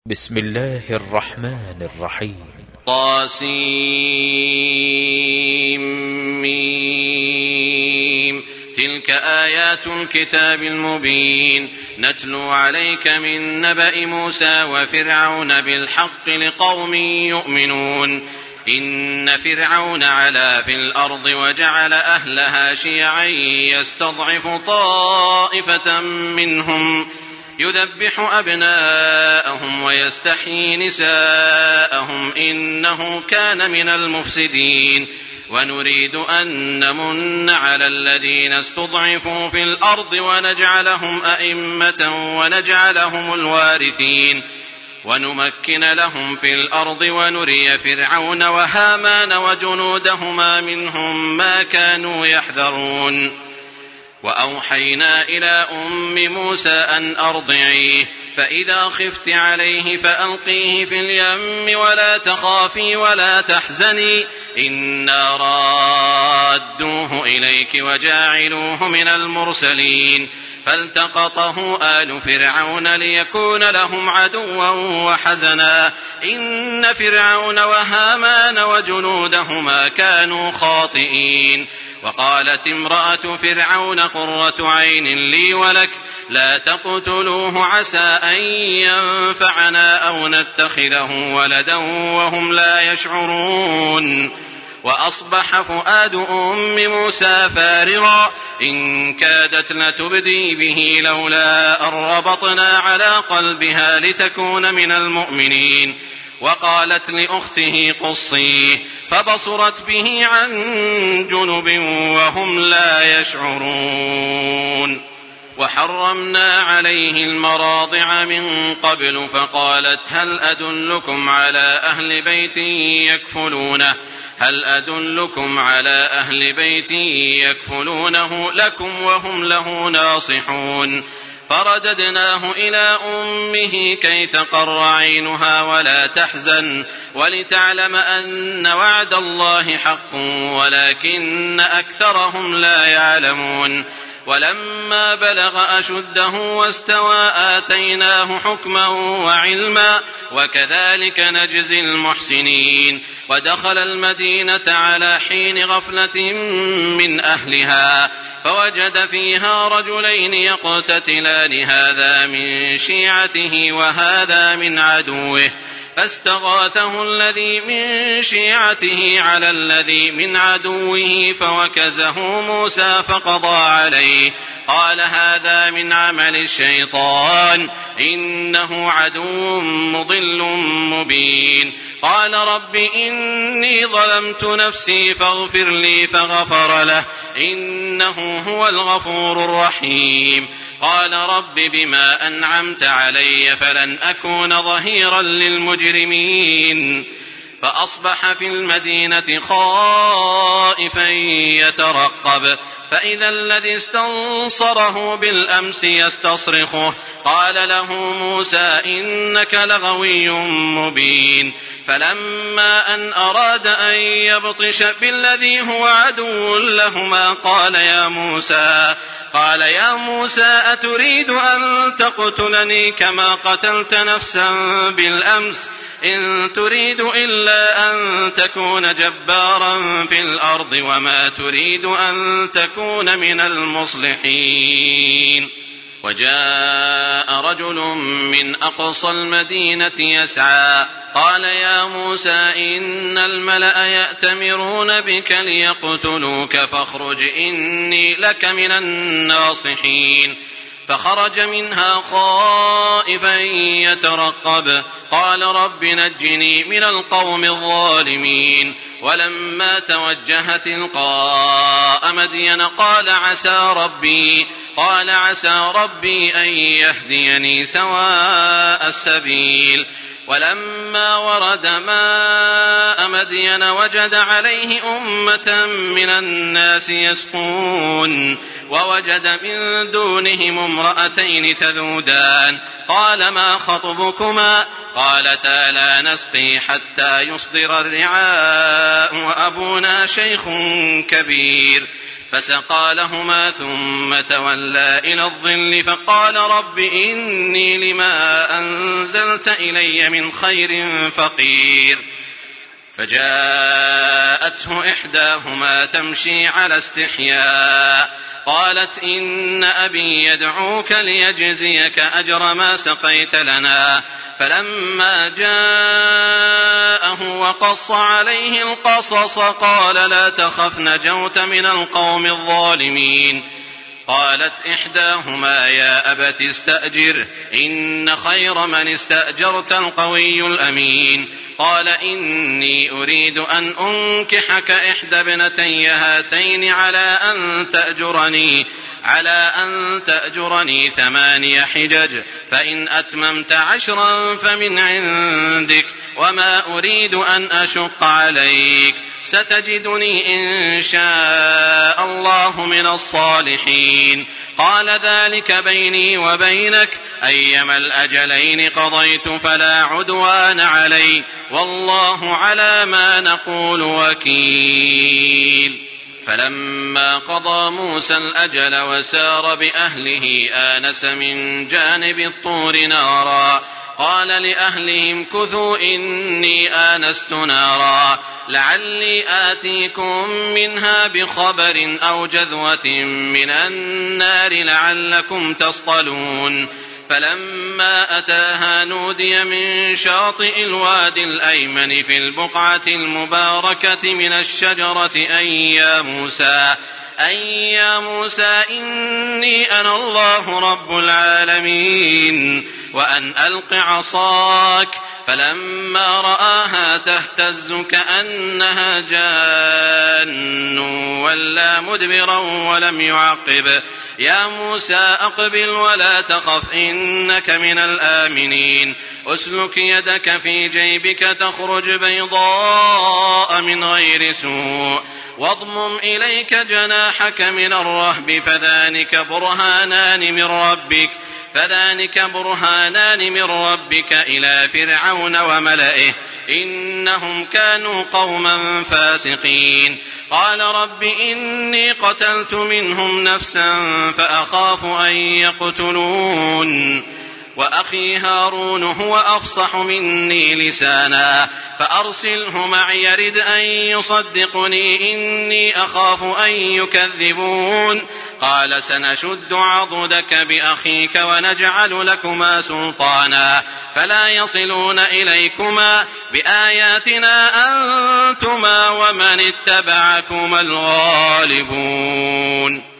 بسم الله الرحمن الرحيم. طاسيم. تلك آيات الكتاب المبين نتلو عليك من نبأ موسى وفرعون بالحق لقوم يؤمنون. إن فرعون علا في الأرض وجعل أهلها شيعا يستضعف طائفة منهم يذبح أبناءهم ويستحيي نساءهم إنه كان من المفسدين. ونريد أن نمن على الذين استضعفوا في الأرض ونجعلهم أئمة ونجعلهم الوارثين ونمكن لهم في الأرض ونري فرعون وهامان وجنودهما منهم ما كانوا يحذرون. وأوحينا إلى أم موسى أن أرضعيه فإذا خفت عليه فألقيه في اليم ولا تخافي ولا تحزني إنا رادوه إليك وجاعلوه من المرسلين. فالتقطه آل فرعون ليكون لهم عدوا وحزنا إن فرعون وهامان وجنودهما كانوا خاطئين. وقالت امرأة فرعون قرة عين لي ولك لا تقتلوه عسى أن ينفعنا أو نتخذه ولدا وهم لا يشعرون. وأصبح فؤاد أم موسى فارغا إن كادت لتبدي به لولا أن ربطنا على قلبها لتكون من المؤمنين. وقالت لأخته قصيه فبصرت به عن جنب وهم لا يشعرون. وحرمنا عليه المراضع من قبل فقالت هل أدلكم على أهل بيت يكفلونه لكم وهم له ناصحون. فرددناه إلى أمه كي تقر عينها ولا تحزن ولتعلم أن وعد الله حق ولكن أكثرهم لا يعلمون. ولما بلغ أشده واستوى آتيناه حكما وعلما وكذلك نجزي المحسنين. ودخل المدينة على حين غفلة من أهلها فوجد فيها رجلين يقتتلان هذا من شيعته وهذا من عدوه فاستغاثه الذي من شيعته على الذي من عدوه فوكزه موسى فقضى عليه قال هذا من عمل الشيطان إنه عدو مضل مبين. قال رب إني ظلمت نفسي فاغفر لي فغفر له إنه هو الغفور الرحيم. قال رب بما أنعمت علي فلن أكون ظهيرا للمجرمين. فأصبح في المدينة خائفا يترقب فإذا الذي استنصره بالأمس يستصرخه قال له موسى إنك لغوي مبين. فلما أن أراد أن يبطش بالذي هو عدو لهما قال يا موسى أتريد أن تقتلني كما قتلت نفسا بالأمس إن تريد إلا أن تكون جبارا في الأرض وما تريد أن تكون من المصلحين. وجاء رجل من أقصى المدينة يسعى قال يا موسى إن الملأ يأتمرون بك ليقتلوك فاخرج إني لك من الناصحين. فخرج منها خائفا يترقب قال رب نجني من القوم الظالمين. ولما توجه تلقاء مدين قال عسى ربي أن يهديني سواء السبيل. ولما ورد ماء مدين وجد عليه أمة من الناس يسقون ووجد من دونهم امرأتين تذودان قال ما خطبكما قالتا لا نسقي حتى يصدر الرعاء وأبونا شيخ كبير. فسقى لهما ثم تولى إلى الظل فقال رب إني لما أنزلت إلي من خير فقير. فجاءته إحداهما تمشي على استحياء قالت إن أبي يدعوك ليجزيك أجر ما سقيت لنا. فلما جاءه وقص عليه القصص قال لا تخف نجوت من القوم الظالمين. قالت إحداهما يا أبت استأجره إن خير من استأجرت القوي الأمين. قال إني أريد أن أنكحك إحدى ابنتي هاتين على أن تأجرني 8 حجج فإن أتممت 10 فمن عندك وما أريد أن أشق عليك ستجدني إن شاء الله من الصالحين. قال ذلك بيني وبينك أيما الأجلين قضيت فلا عدوان علي والله على ما نقول وكيل. فلما قضى موسى الأجل وسار بأهله آنس من جانب الطور نارا قال لأهلهم كثوا إني آنست نارا لعلي آتيكم منها بخبر أو جذوة من النار لعلكم تصطلون. فلما أتاها نودي من شاطئ الوادي الأيمن في البقعة المباركة من الشجرة أي يا موسى إني أنا الله رب العالمين وأن ألق عصاك. فلما رآها تهتز كأنها جان ولا مدبرا ولم يعقب. يا موسى أقبل ولا تخف إنك من الآمنين. أسلك يدك في جيبك تخرج بيضاء من غير سوء واضمم إليك جناحك من الرهب فذلك برهانان من ربك إلى فرعون وملئه إنهم كانوا قوما فاسقين. قال رب إني قتلت منهم نفسا فأخاف أن يقتلون وأخي هارون هو أفصح مني لسانا فأرسله معي يرد أن يصدقني إني أخاف أن يكذبون. قال سنشد عضدك بأخيك ونجعل لكما سلطانا فلا يصلون إليكما بآياتنا أنتما ومن اتبعكما الغالبون.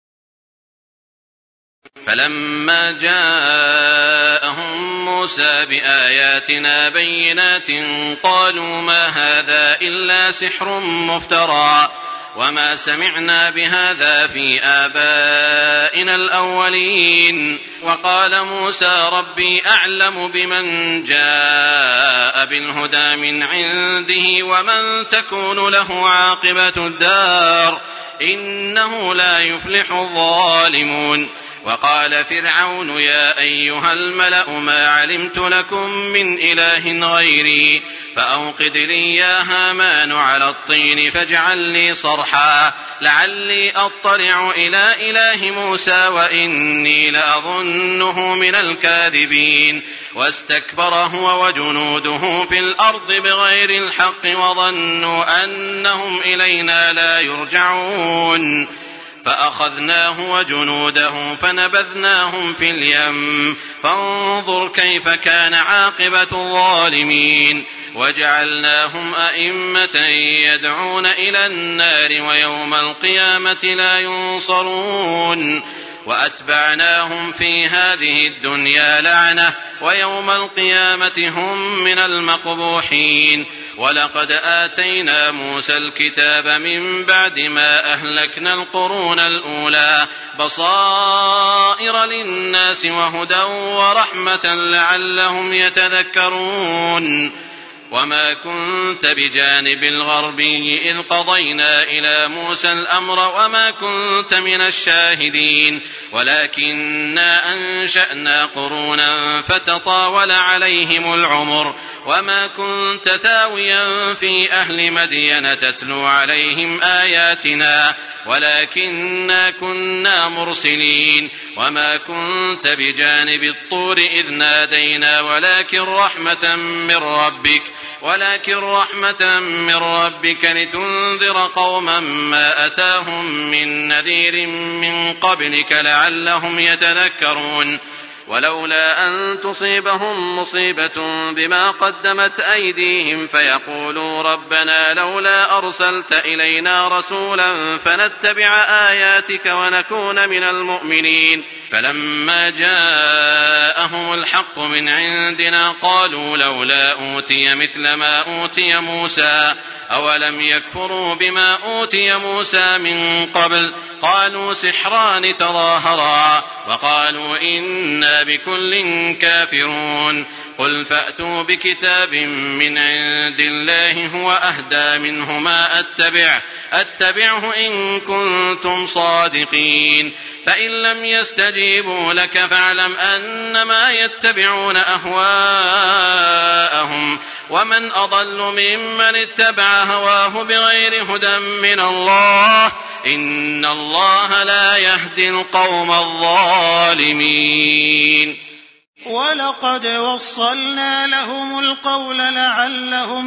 فلما جاءهم موسى بآياتنا بينات قالوا ما هذا إلا سحر مفترى وما سمعنا بهذا في آبائنا الأولين. وقال موسى ربي أعلم بمن جاء بالهدى من عنده ومن تكون له عاقبة الدار إنه لا يفلح الظالمون. وقال فرعون يا أيها الملأ ما علمت لكم من إله غيري فأوقد لي يا هامان على الطين فاجعل لي صرحا لعلي أطلع إلى إله موسى وإني لأظنه من الكاذبين. واستكبر هو وجنوده في الأرض بغير الحق وظنوا أنهم إلينا لا يرجعون. فأخذناه وجنوده فنبذناهم في اليم فانظر كيف كان عاقبة الظالمين. وجعلناهم أئمة يدعون إلى النار ويوم القيامة لا ينصرون. وأتبعناهم في هذه الدنيا لعنة ويوم القيامة هم من المقبوحين. ولقد آتينا موسى الكتاب من بعد ما أهلكنا القرون الأولى بصائر للناس وهدى ورحمة لعلهم يتذكرون. وما كنت بجانب الغربي إذ قضينا إلى موسى الأمر وما كنت من الشاهدين ولكننا أنشأنا قرونا فتطاول عليهم العمر وما كنت ثاويا في أهل مدين تتلو عليهم آياتنا ولكننا كنا مرسلين وما كنت بجانب الطور إذ نادينا ولكن رحمة من ربك لتنذر قوما ما أتاهم من نذير من قبلك لعلهم يتذكرون ولولا أن تصيبهم مصيبة بما قدمت أيديهم فيقولوا ربنا لولا أرسلت إلينا رسولا فنتبع آياتك ونكون من المؤمنين فلما جاءهم الحق من عندنا قالوا لولا أوتي مثل ما أوتي موسى أولم يكفروا بما أوتي موسى من قبل قالوا سحران تظاهرا وقالوا إنا بكل كافرون قل فأتوا بكتاب من عند الله هو أهدى منه ما أتبعه إن كنتم صادقين فإن لم يستجيبوا لك فاعلم أنما يتبعون أهواءهم ومن أضل ممن اتبع هواه بغير هدى من الله إن الله لا يهدي القوم الظالمين ولقد وصلنا لهم القول لعلهم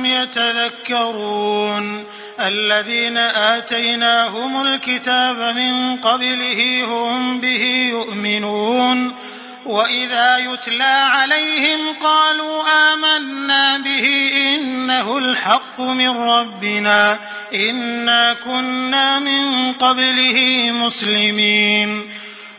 يتذكرون الذين آتيناهم الكتاب من قبله هم به يؤمنون وإذا يتلى عليهم قالوا آمنا به إنه الحق من ربنا إنا كنا من قبله مسلمين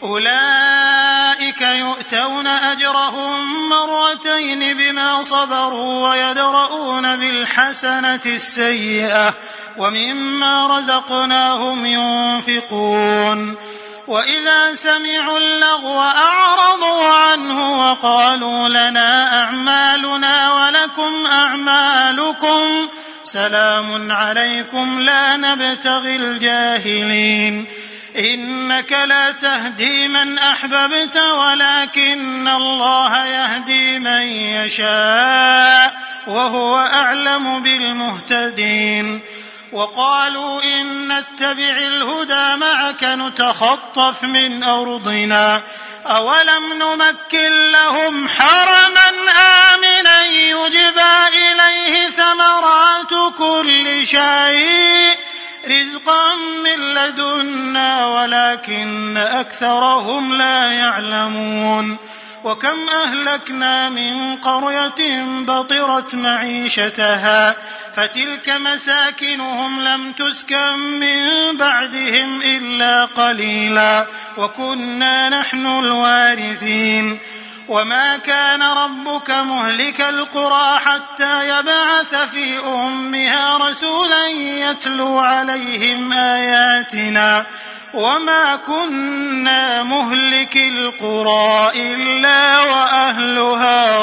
أولئك يؤتون أجرهم مرتين بما صبروا ويدرؤون بالحسنة السيئة ومما رزقناهم ينفقون وإذا سمعوا اللغو أعرضوا عنه وقالوا لنا أعمالنا ولكم أعمالكم سلام عليكم لا نبتغي الجاهلين إنك لا تهدي من أحببت ولكن الله يهدي من يشاء وهو أعلم بالمهتدين وقالوا إن نتبع الهدى معك نتخطف من أرضنا أولم نمكن لهم حرما آمنا يجبى إليه ثمرات كل شيء رزقا من لدنا ولكن أكثرهم لا يعلمون وكم أهلكنا من قرية بطرت معيشتها فتلك مساكنهم لم تسكن من بعدهم إلا قليلا وكنا نحن الوارثين وما كان ربك مهلك القرى حتى يبعث في أمها رسولا يتلو عليهم آياتنا وما كنا مهلك القرى إلا وأهلها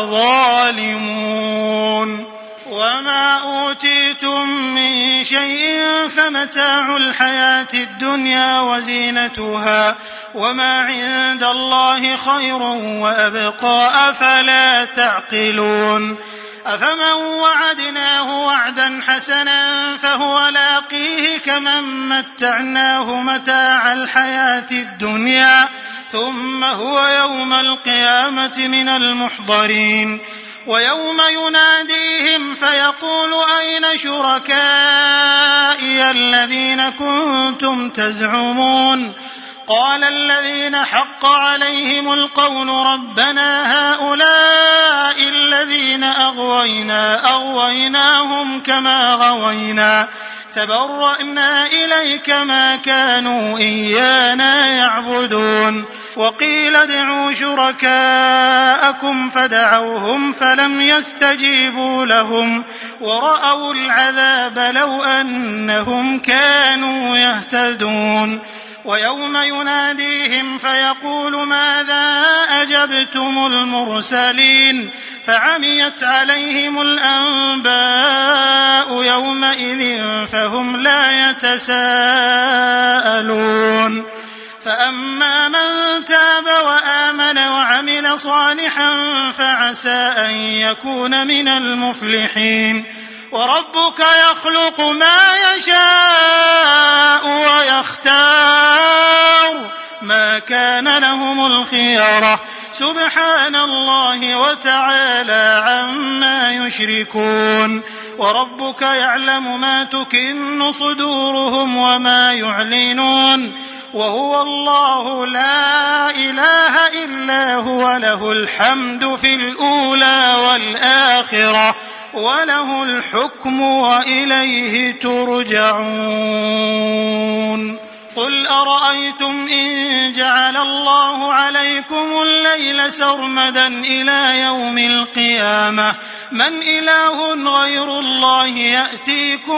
ظالمون وما أوتيتم من شيء فمتاع الحياة الدنيا وزينتها وما عند الله خير وأبقى أفلا تعقلون أفمن وعدناه وعدا حسنا فهو لاقيه كمن متعناه متاع الحياة الدنيا ثم هو يوم القيامة من المحضرين ويوم يناديهم فيقول أين شركائي الذين كنتم تزعمون قال الذين حق عليهم القول ربنا هؤلاء الذين أغويناهم كما غوينا تبرأنا إليك ما كانوا إيانا يعبدون وقيل ادعوا شركاءكم فدعوهم فلم يستجيبوا لهم ورأوا العذاب لو أنهم كانوا يهتدون ويوم يناديهم فيقول ماذا أجبتم المرسلين فعميت عليهم الأنباء يومئذ فهم لا يتساءلون فأما من تاب وآمن وعمل صالحا فعسى أن يكون من المفلحين. وربك يخلق ما يشاء ويختار ما كان لهم الخيرة سبحان الله وتعالى عما يشركون. وربك يعلم ما تكن صدورهم وما يعلنون وهو الله لا إله إلا هو له الحمد في الأولى والآخرة وله الحكم وإليه ترجعون. قل أرأيتم إن جعل الله عليكم الليل سرمدا إلى يوم القيامة من إله غير الله يأتيكم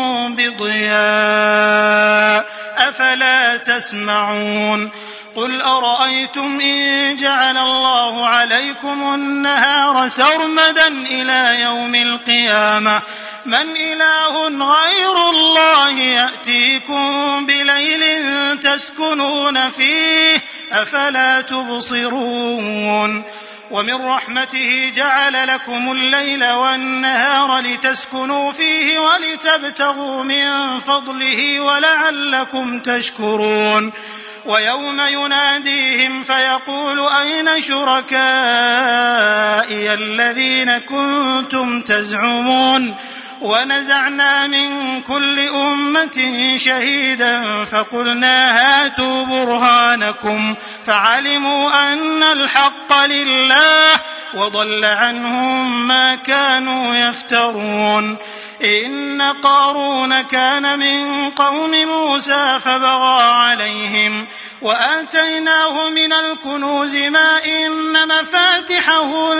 بضياء أفلا تسمعون. قل أرأيتم إن جعل الله عليكم النهار سرمدا إلى يوم القيامة من إله غير الله يأتيكم بليل تسكنون فيه أفلا تبصرون. ومن رحمته جعل لكم الليل والنهار لتسكنوا فيه ولتبتغوا من فضله ولعلكم تشكرون. ويوم يناديهم فيقول أين شركائي الذين كنتم تزعمون ونزعنا من كل أمة شهيدا فقلنا هاتوا برهانكم فعلموا أن الحق لله وضل عنهم ما كانوا يفترون. إن قارون كان من قوم موسى فبغى عليهم وآتيناه من الكنوز ما إن مفاتحه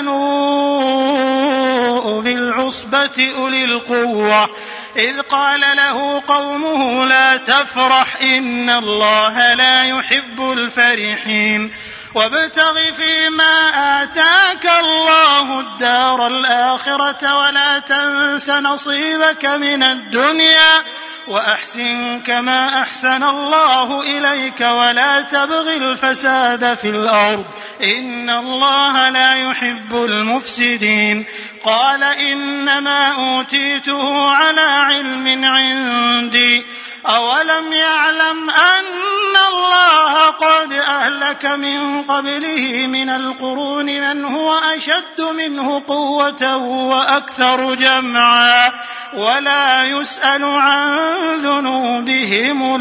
لتنوء بالعصبة أولي القوة إذ قال له قومه لا تفرح إن الله لا يحب الفرحين. وابتغ فيما آتاك الله الدار الآخرة ولا تنس نصيبك من الدنيا وأحسن كما أحسن الله إليك ولا تبغ الفساد في الأرض إن الله لا يحب المفسدين. قال إنما أوتيته على علم عندي أولم يعلم أن الله قد أهلك من قبله من القرون من هو أشد منه قوة وأكثر جمعا ولا يسأل عن ذنوبهم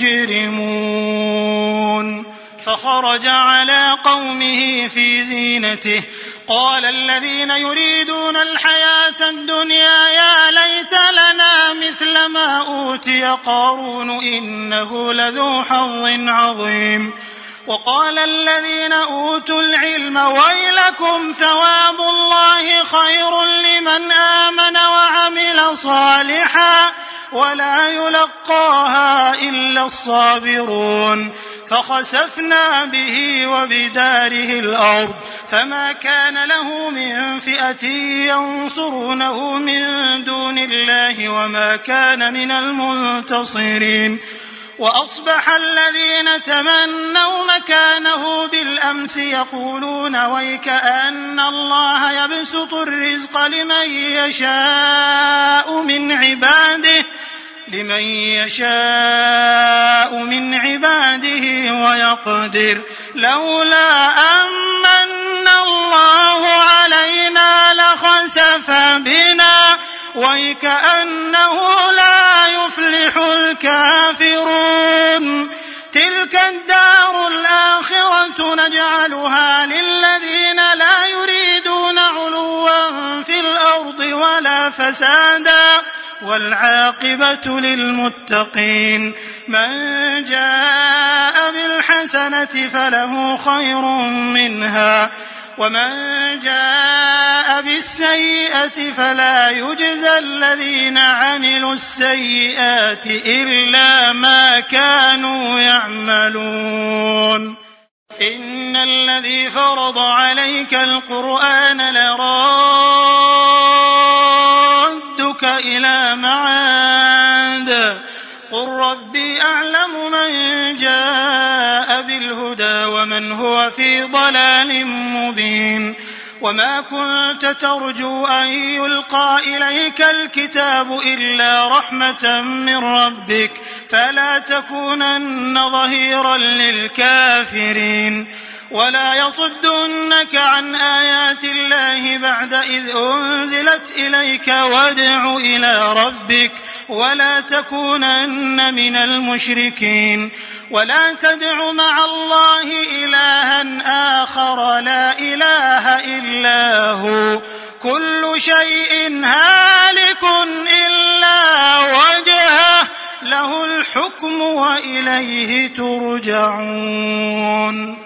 المجرمون. فخرج على قومه في زينته قال الذين يريدون الحياة الدنيا يا ليت لنا مثل ما أوتي قارون إنه لذو حظ عظيم. وقال الذين أوتوا العلم ويلكم ثواب الله خير لمن آمن وعمل صالحا ولا يلقاها إلا الصابرون. فخسفنا به وبداره الأرض فما كان له من فئة ينصرونه من دون الله وما كان من المنتصرين. وأصبح الذين تمنوا مكانه بالأمس يقولون ويكأن الله يبسط الرزق لمن يشاء من عباده ويقدر لولا أمن الله علينا لخسف بنا ويكأنه لا يفلح الكافرون. تلك الدار الآخرة نجعلها للذين لا يريدون علوا في الأرض ولا فسادا والعاقبة للمتقين. من جاء بالحسنة فله خير منها ومن جاء بالسيئة فلا يجزى الذين عملوا السيئات إلا ما كانوا يعملون. إن الذي فرض عليك القرآن لرادك إلى معاد قل ربي أعلم من جاء من هو في ضلال مبين وما كنت ترجو أن يلقى إليك الكتاب إلا رحمة من ربك فلا تكونن ظهيرا للكافرين ولا يصدنك عن آيات الله بعد إذ أنزلت إليك وادع إلى ربك ولا تكونن من المشركين ولا تدع مع الله إلها آخر لا إله إلا هو كل شيء هالك إلا وجهه له الحكم وإليه ترجعون.